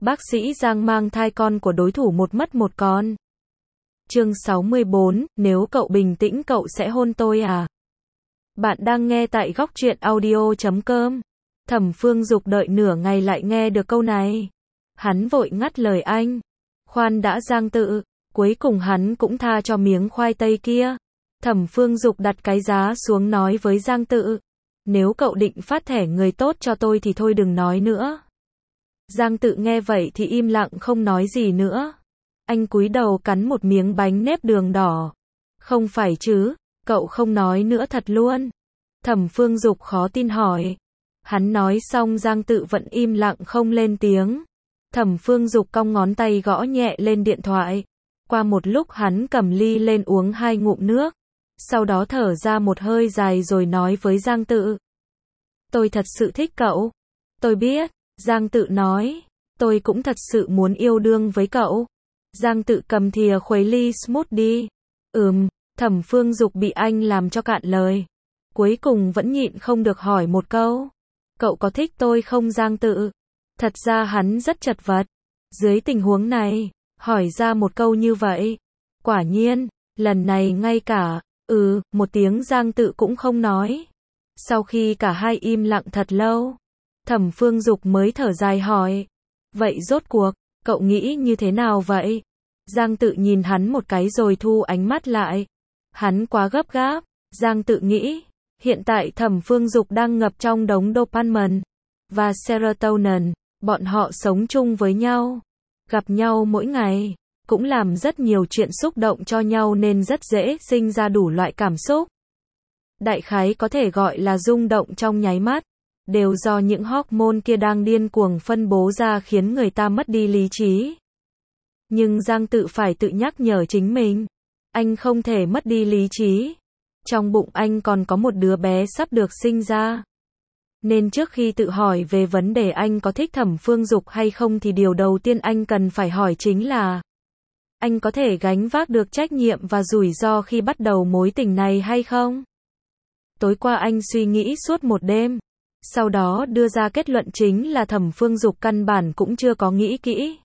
Bác sĩ Giang mang thai con của đối thủ một mất một con. Chương 64, nếu cậu bình tĩnh cậu sẽ hôn tôi à? Bạn đang nghe tại góc truyện audio.com. Thẩm Phương Dục đợi nửa ngày lại nghe được câu này. Hắn vội ngắt lời anh. Khoan đã Giang Tự, cuối cùng hắn cũng tha cho miếng khoai tây kia. Thẩm Phương Dục đặt cái giá xuống nói với Giang Tự. Nếu cậu định phát thẻ người tốt cho tôi thì thôi đừng nói nữa. Giang Tự nghe vậy thì im lặng không nói gì nữa. Anh cúi đầu cắn một miếng bánh nếp đường đỏ. Không phải chứ, cậu không nói nữa thật luôn. Thẩm Phương Dục khó tin hỏi. Hắn nói xong Giang Tự vẫn im lặng không lên tiếng. Thẩm Phương Dục cong ngón tay gõ nhẹ lên điện thoại. Qua một lúc hắn cầm ly lên uống 2 ngụm nước. Sau đó thở ra một hơi dài rồi nói với Giang Tự. Tôi thật sự thích cậu. Tôi biết, Giang Tự nói. Tôi cũng thật sự muốn yêu đương với cậu. Giang Tự cầm thìa khuấy ly smoothie. Thẩm Phương Dục bị anh làm cho cạn lời. Cuối cùng vẫn nhịn không được hỏi một câu. Cậu có thích tôi không Giang Tự? Thật ra hắn rất chật vật. Dưới tình huống này, hỏi ra một câu như vậy. Quả nhiên, lần này ngay cả, một tiếng Giang Tự cũng không nói. Sau khi cả hai im lặng thật lâu, Thẩm Phương Dục mới thở dài hỏi. Vậy rốt cuộc, cậu nghĩ như thế nào vậy? Giang Tự nhìn hắn một cái rồi thu ánh mắt lại. Hắn quá gấp gáp. Giang Tự nghĩ, hiện tại Thẩm Phương Dục đang ngập trong đống dopamine và serotonin, bọn họ sống chung với nhau, gặp nhau mỗi ngày, cũng làm rất nhiều chuyện xúc động cho nhau nên rất dễ sinh ra đủ loại cảm xúc. Đại khái có thể gọi là rung động trong nháy mắt, đều do những hormone kia đang điên cuồng phân bố ra khiến người ta mất đi lý trí. Nhưng Giang Tự phải tự nhắc nhở chính mình, anh không thể mất đi lý trí. Trong bụng anh còn có một đứa bé sắp được sinh ra. Nên trước khi tự hỏi về vấn đề anh có thích Thẩm Phương Dục hay không thì điều đầu tiên anh cần phải hỏi chính là anh có thể gánh vác được trách nhiệm và rủi ro khi bắt đầu mối tình này hay không? Tối qua anh suy nghĩ suốt một đêm. Sau đó đưa ra kết luận chính là Thẩm Phương Dục căn bản cũng chưa có nghĩ kỹ.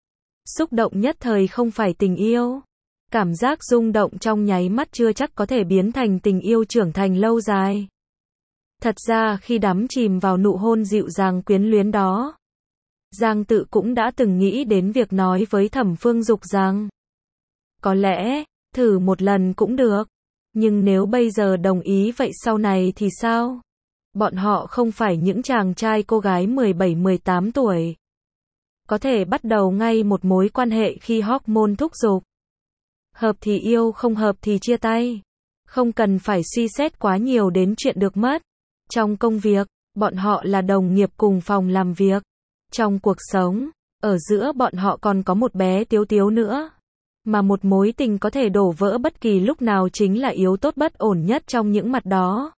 Xúc động nhất thời không phải tình yêu. Cảm giác rung động trong nháy mắt chưa chắc có thể biến thành tình yêu trưởng thành lâu dài. Thật ra khi đắm chìm vào nụ hôn dịu dàng quyến luyến đó, Giang Tự cũng đã từng nghĩ đến việc nói với Thẩm Phương Dục rằng có lẽ, thử một lần cũng được. Nhưng nếu bây giờ đồng ý vậy sau này thì sao? Bọn họ không phải những chàng trai cô gái 17-18 tuổi. Có thể bắt đầu ngay một mối quan hệ khi hormone thúc giục. Hợp thì yêu, không hợp thì chia tay. Không cần phải suy xét quá nhiều đến chuyện được mất. Trong công việc, bọn họ là đồng nghiệp cùng phòng làm việc. Trong cuộc sống, ở giữa bọn họ còn có một bé Tiếu Tiếu nữa. Mà một mối tình có thể đổ vỡ bất kỳ lúc nào chính là yếu tố bất ổn nhất trong những mặt đó.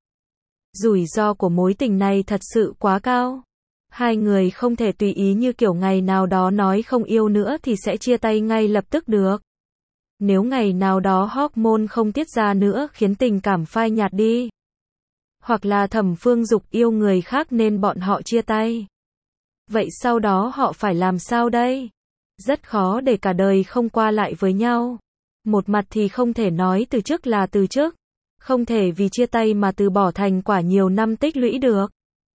Rủi ro của mối tình này thật sự quá cao. Hai người không thể tùy ý như kiểu ngày nào đó nói không yêu nữa thì sẽ chia tay ngay lập tức được. Nếu ngày nào đó hormone không tiết ra nữa khiến tình cảm phai nhạt đi. Hoặc là Thẩm Phương Dục yêu người khác nên bọn họ chia tay. Vậy sau đó họ phải làm sao đây? Rất khó để cả đời không qua lại với nhau. Một mặt thì không thể nói từ chức là từ chức. Không thể vì chia tay mà từ bỏ thành quả nhiều năm tích lũy được.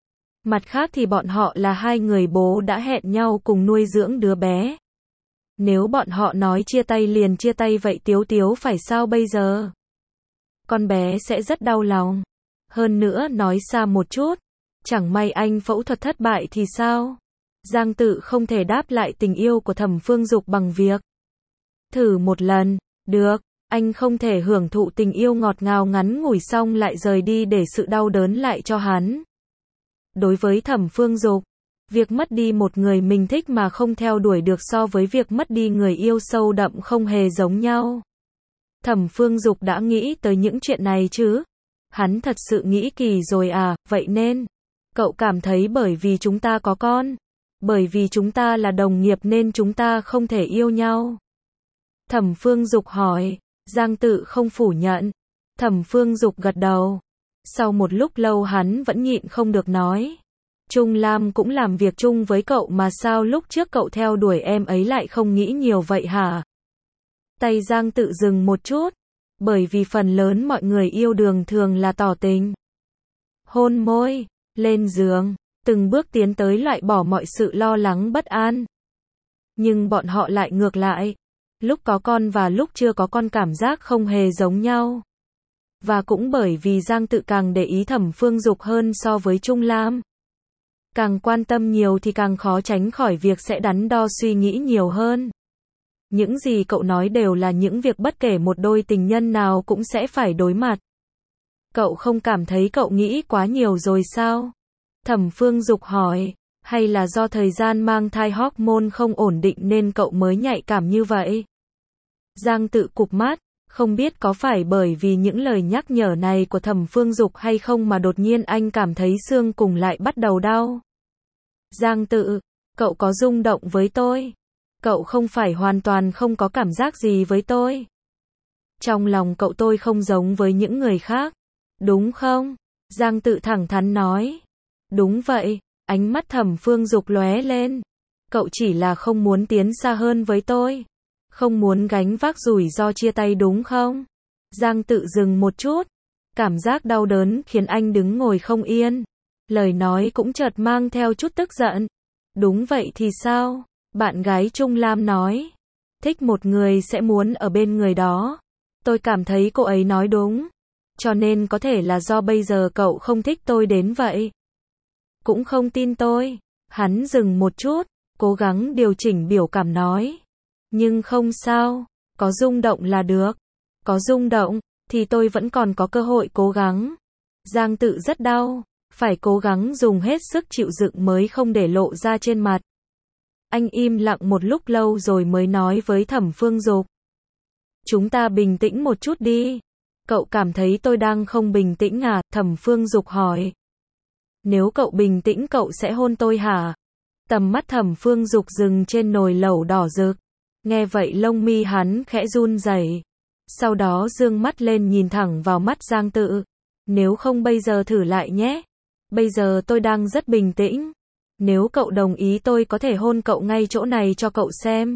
Mặt khác thì bọn họ là hai người bố đã hẹn nhau cùng nuôi dưỡng đứa bé. Nếu bọn họ nói chia tay liền chia tay vậy Tiếu Tiếu phải sao bây giờ? Con bé sẽ rất đau lòng. Hơn nữa nói xa một chút, chẳng may anh phẫu thuật thất bại thì sao? Giang Tự không thể đáp lại tình yêu của Thẩm Phương Dục bằng việc thử một lần, được, anh không thể hưởng thụ tình yêu ngọt ngào ngắn ngủi xong lại rời đi để sự đau đớn lại cho hắn. Đối với Thẩm Phương Dục, việc mất đi một người mình thích mà không theo đuổi được so với việc mất đi người yêu sâu đậm không hề giống nhau. Thẩm Phương Dục đã nghĩ tới những chuyện này chứ? Hắn thật sự nghĩ kỳ rồi à, vậy nên, cậu cảm thấy bởi vì chúng ta có con, bởi vì chúng ta là đồng nghiệp nên chúng ta không thể yêu nhau? Thẩm Phương Dục hỏi. Giang Tự không phủ nhận. Thẩm Phương Dục gật đầu. Sau một lúc lâu hắn vẫn nhịn không được nói. Trung Lam cũng làm việc chung với cậu mà sao lúc trước cậu theo đuổi em ấy lại không nghĩ nhiều vậy hả? Tay Giang Tự dừng một chút. Bởi vì phần lớn mọi người yêu đương thường là tỏ tình. Hôn môi, lên giường, từng bước tiến tới loại bỏ mọi sự lo lắng bất an. Nhưng bọn họ lại ngược lại. Lúc có con và lúc chưa có con cảm giác không hề giống nhau. Và cũng bởi vì Giang Tự càng để ý Thẩm Phương Dục hơn so với Trung Lam. Càng quan tâm nhiều thì càng khó tránh khỏi việc sẽ đắn đo suy nghĩ nhiều hơn. Những gì cậu nói đều là những việc bất kể một đôi tình nhân nào cũng sẽ phải đối mặt. Cậu không cảm thấy cậu nghĩ quá nhiều rồi sao? Thẩm Phương Dục hỏi, hay là do thời gian mang thai hormone không ổn định nên cậu mới nhạy cảm như vậy? Giang Tự cụp mắt, không biết có phải bởi vì những lời nhắc nhở này của Thẩm Phương Dục hay không mà đột nhiên anh cảm thấy xương cùng lại bắt đầu đau. Giang Tự, cậu có rung động với tôi. Cậu không phải hoàn toàn không có cảm giác gì với tôi. Trong lòng cậu tôi không giống với những người khác. Đúng không? Giang Tự thẳng thắn nói. Đúng vậy, ánh mắt Thẩm Phương Dục lóe lên. Cậu chỉ là không muốn tiến xa hơn với tôi. Không muốn gánh vác rủi ro chia tay đúng không? Giang Tự dừng một chút. Cảm giác đau đớn khiến anh đứng ngồi không yên. Lời nói cũng chợt mang theo chút tức giận. Đúng vậy thì sao? Bạn gái Trung Lam nói. Thích một người sẽ muốn ở bên người đó. Tôi cảm thấy cô ấy nói đúng. Cho nên có thể là do bây giờ cậu không thích tôi đến vậy. Cũng không tin tôi. Hắn dừng một chút, cố gắng điều chỉnh biểu cảm nói. Nhưng không sao, có rung động là được. Có rung động, thì tôi vẫn còn có cơ hội cố gắng. Giang Tự rất đau, phải cố gắng dùng hết sức chịu đựng mới không để lộ ra trên mặt. Anh im lặng một lúc lâu rồi mới nói với Thẩm Phương Dục. Chúng ta bình tĩnh một chút đi. Cậu cảm thấy tôi đang không bình tĩnh à? Thẩm Phương Dục hỏi. Nếu cậu bình tĩnh cậu sẽ hôn tôi hả? Tầm mắt Thẩm Phương Dục dừng trên nồi lẩu đỏ rực. Nghe vậy lông mi hắn khẽ run rẩy. Sau đó dương mắt lên nhìn thẳng vào mắt Giang Tự. Nếu không bây giờ thử lại nhé. Bây giờ tôi đang rất bình tĩnh. Nếu cậu đồng ý tôi có thể hôn cậu ngay chỗ này cho cậu xem.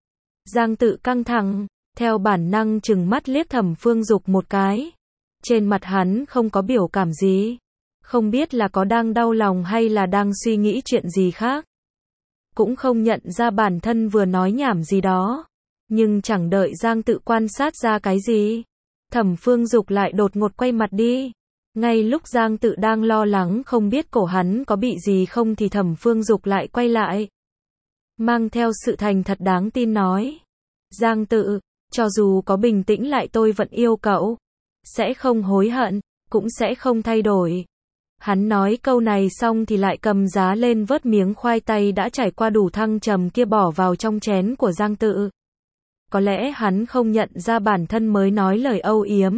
Giang Tự căng thẳng, theo bản năng trừng mắt liếc Thẩm Phương Dục một cái. Trên mặt hắn không có biểu cảm gì. Không biết là có đang đau lòng hay là đang suy nghĩ chuyện gì khác. Cũng không nhận ra bản thân vừa nói nhảm gì đó. Nhưng chẳng đợi Giang Tự quan sát ra cái gì. Thẩm Phương Dục lại đột ngột quay mặt đi. Ngay lúc Giang Tự đang lo lắng không biết cổ hắn có bị gì không thì Thẩm Phương Dục lại quay lại. Mang theo sự thành thật đáng tin nói. Giang Tự, cho dù có bình tĩnh lại tôi vẫn yêu cậu. Sẽ không hối hận, cũng sẽ không thay đổi. Hắn nói câu này xong thì lại cầm giá lên vớt miếng khoai tây đã trải qua đủ thăng trầm kia bỏ vào trong chén của Giang Tự. Có lẽ hắn không nhận ra bản thân mới nói lời âu yếm.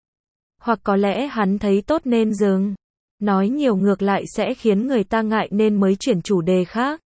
Hoặc có lẽ hắn thấy tốt nên dừng. Nói nhiều ngược lại sẽ khiến người ta ngại nên mới chuyển chủ đề khác.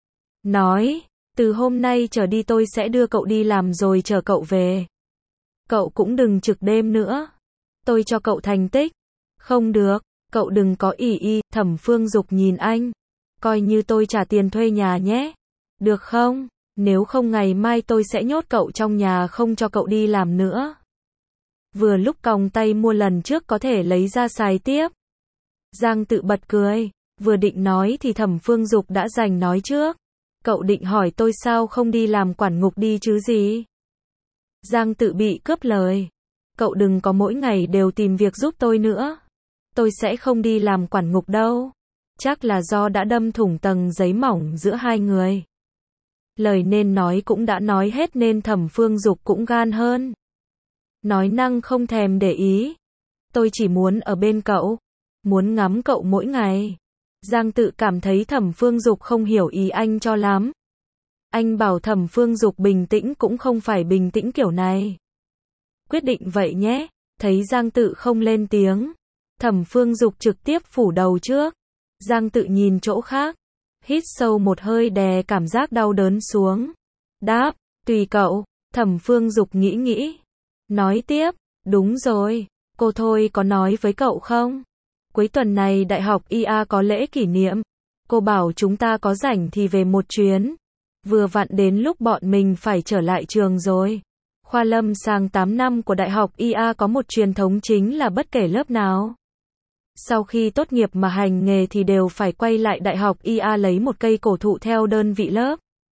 Nói, từ hôm nay trở đi tôi sẽ đưa cậu đi làm rồi chở cậu về. Cậu cũng đừng trực đêm nữa. Tôi cho cậu thành tích. Không được, cậu đừng có ỷ y. Thẩm Phương Dục nhìn anh. Coi như tôi trả tiền thuê nhà nhé. Được không? Nếu không ngày mai tôi sẽ nhốt cậu trong nhà không cho cậu đi làm nữa. Vừa lúc còng tay mua lần trước có thể lấy ra xài tiếp. Giang Tự bật cười. Vừa định nói thì Thẩm Phương Dục đã giành nói trước. Cậu định hỏi tôi sao không đi làm quản ngục đi chứ gì? Giang Tự bị cướp lời. Cậu đừng có mỗi ngày đều tìm việc giúp tôi nữa. Tôi sẽ không đi làm quản ngục đâu. Chắc là do đã đâm thủng tầng giấy mỏng giữa hai người. Lời nên nói cũng đã nói hết nên Thẩm Phương Dục cũng gan hơn. Nói năng không thèm để ý. Tôi chỉ muốn ở bên cậu. Muốn ngắm cậu mỗi ngày. Giang Tự cảm thấy Thẩm Phương Dục không hiểu ý anh cho lắm. Anh bảo Thẩm Phương Dục bình tĩnh cũng không phải bình tĩnh kiểu này. Quyết định vậy nhé. Thấy Giang Tự không lên tiếng. Thẩm Phương Dục trực tiếp phủ đầu trước. Giang Tự nhìn chỗ khác. Hít sâu một hơi đè cảm giác đau đớn xuống. Đáp, tùy cậu. Thẩm Phương Dục nghĩ. Nói tiếp, đúng rồi. Cô Thôi có nói với cậu không? Cuối tuần này Đại học IA có lễ kỷ niệm. Cô bảo chúng ta có rảnh thì về một chuyến. Vừa vặn đến lúc bọn mình phải trở lại trường rồi. Khoa lâm sàng 8 năm của Đại học IA có một truyền thống chính là bất kể lớp nào. Sau khi tốt nghiệp mà hành nghề thì đều phải quay lại Đại học IA lấy một cây cổ thụ theo đơn vị lớp.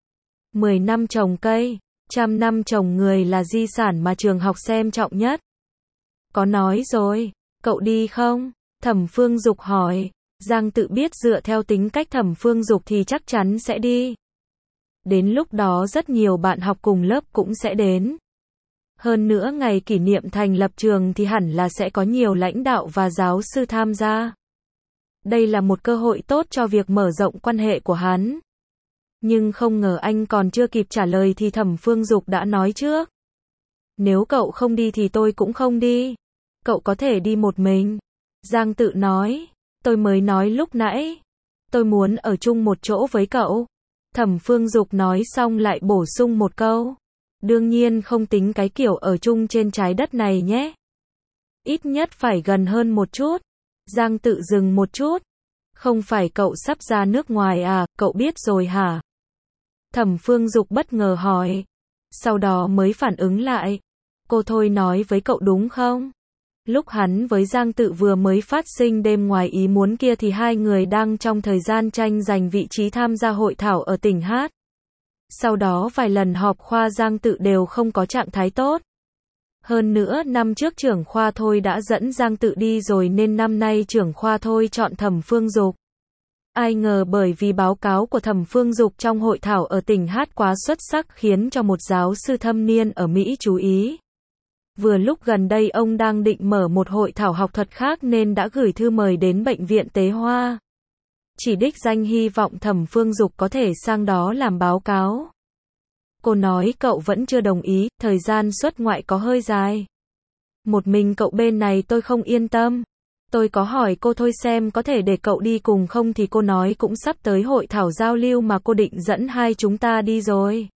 10 năm trồng cây, 100 năm trồng người là di sản mà trường học xem trọng nhất. Có nói rồi, cậu đi không? Thẩm Phương Dục hỏi. Giang Tự biết dựa theo tính cách Thẩm Phương Dục thì chắc chắn sẽ đi. Đến lúc đó rất nhiều bạn học cùng lớp cũng sẽ đến. Hơn nữa ngày kỷ niệm thành lập trường thì hẳn là sẽ có nhiều lãnh đạo và giáo sư tham gia. Đây là một cơ hội tốt cho việc mở rộng quan hệ của hắn. Nhưng không ngờ anh còn chưa kịp trả lời thì Thẩm Phương Dục đã nói trước. Nếu cậu không đi thì tôi cũng không đi. Cậu có thể đi một mình. Giang Tự nói. Tôi mới nói lúc nãy. Tôi muốn ở chung một chỗ với cậu. Thẩm Phương Dục nói xong lại bổ sung một câu. Đương nhiên không tính cái kiểu ở chung trên trái đất này nhé. Ít nhất phải gần hơn một chút. Giang Tự dừng một chút. Không phải cậu sắp ra nước ngoài à, cậu biết rồi hả? Thẩm Phương Dục bất ngờ hỏi. Sau đó mới phản ứng lại. Cô Thôi nói với cậu đúng không? Lúc hắn với Giang Tự vừa mới phát sinh đêm ngoài ý muốn kia thì hai người đang trong thời gian tranh giành vị trí tham gia hội thảo ở tỉnh Hát. Sau đó vài lần họp khoa Giang Tự đều không có trạng thái tốt. Hơn nữa năm trước trưởng khoa Thôi đã dẫn Giang Tự đi rồi nên năm nay trưởng khoa Thôi chọn Thẩm Phương Dục. Ai ngờ bởi vì báo cáo của Thẩm Phương Dục trong hội thảo ở tỉnh Hát quá xuất sắc khiến cho một giáo sư thâm niên ở Mỹ chú ý. Vừa lúc gần đây ông đang định mở một hội thảo học thuật khác nên đã gửi thư mời đến Bệnh viện Tế Hoa. Chỉ đích danh hy vọng Thẩm Phương Dục có thể sang đó làm báo cáo. Cô nói cậu vẫn chưa đồng ý, thời gian xuất ngoại có hơi dài. Một mình cậu bên này tôi không yên tâm. Tôi có hỏi cô Thôi xem có thể để cậu đi cùng không thì cô nói cũng sắp tới hội thảo giao lưu mà cô định dẫn hai chúng ta đi rồi.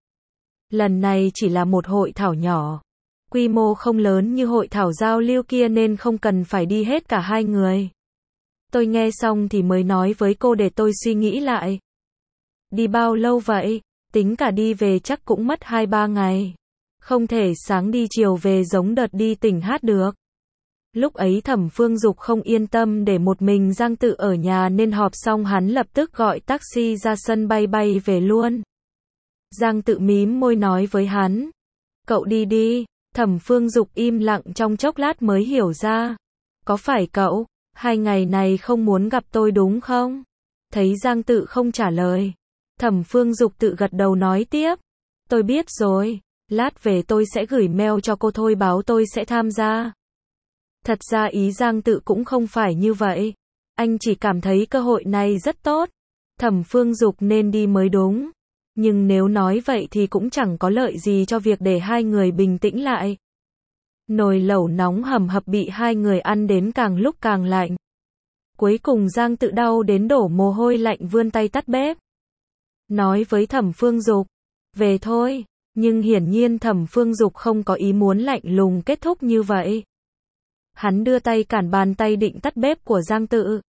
Lần này chỉ là một hội thảo nhỏ. Quy mô không lớn như hội thảo giao lưu kia nên không cần phải đi hết cả hai người. Tôi nghe xong thì mới nói với cô để tôi suy nghĩ lại. Đi bao lâu vậy? Tính cả đi về chắc cũng mất 2-3 ngày. Không thể sáng đi chiều về giống đợt đi tỉnh Hát được. Lúc ấy Thẩm Phương Dục không yên tâm để một mình Giang Tự ở nhà nên họp xong hắn lập tức gọi taxi ra sân bay bay về luôn. Giang Tự mím môi nói với hắn. Cậu đi đi. Thẩm Phương Dục im lặng trong chốc lát mới hiểu ra. Có phải cậu, 2 ngày này không muốn gặp tôi đúng không? Thấy Giang Tự không trả lời. Thẩm Phương Dục tự gật đầu nói tiếp. Tôi biết rồi, lát về tôi sẽ gửi mail cho cô Thôi báo tôi sẽ tham gia. Thật ra ý Giang Tự cũng không phải như vậy. Anh chỉ cảm thấy cơ hội này rất tốt. Thẩm Phương Dục nên đi mới đúng. Nhưng nếu nói vậy thì cũng chẳng có lợi gì cho việc để hai người bình tĩnh lại. Nồi lẩu nóng hầm hập bị hai người ăn đến càng lúc càng lạnh. Cuối cùng Giang Tự đau đến đổ mồ hôi lạnh vươn tay tắt bếp. Nói với Thẩm Phương Dục, về thôi, nhưng hiển nhiên Thẩm Phương Dục không có ý muốn lạnh lùng kết thúc như vậy. Hắn đưa tay cản bàn tay định tắt bếp của Giang Tự.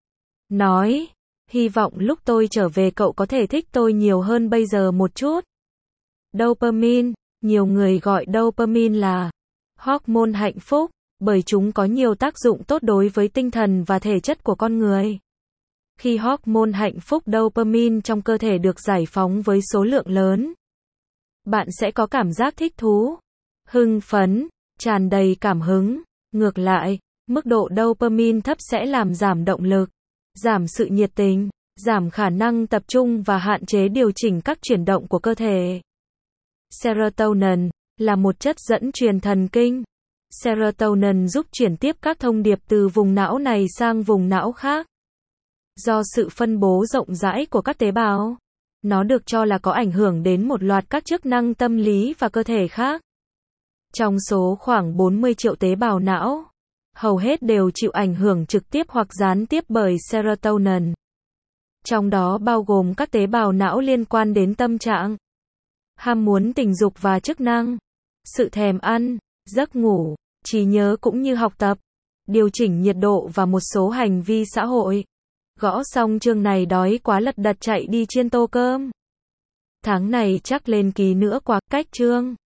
Nói, hy vọng lúc tôi trở về cậu có thể thích tôi nhiều hơn bây giờ một chút. Dopamine, nhiều người gọi dopamine là hormone hạnh phúc, bởi chúng có nhiều tác dụng tốt đối với tinh thần và thể chất của con người. Khi hormone hạnh phúc dopamine trong cơ thể được giải phóng với số lượng lớn, bạn sẽ có cảm giác thích thú, hưng phấn, tràn đầy cảm hứng. Ngược lại, mức độ dopamine thấp sẽ làm giảm động lực, giảm sự nhiệt tình, giảm khả năng tập trung và hạn chế điều chỉnh các chuyển động của cơ thể. Serotonin là một chất dẫn truyền thần kinh. Serotonin giúp chuyển tiếp các thông điệp từ vùng não này sang vùng não khác. Do sự phân bố rộng rãi của các tế bào, nó được cho là có ảnh hưởng đến một loạt các chức năng tâm lý và cơ thể khác. Trong số khoảng 40 triệu tế bào não, hầu hết đều chịu ảnh hưởng trực tiếp hoặc gián tiếp bởi serotonin. Trong đó bao gồm các tế bào não liên quan đến tâm trạng, ham muốn tình dục và chức năng, sự thèm ăn, giấc ngủ, trí nhớ cũng như học tập, điều chỉnh nhiệt độ và một số hành vi xã hội. Gõ xong chương này đói quá lật đật chạy đi chiên tô cơm. Tháng này chắc lên ký nữa quá, cách chương.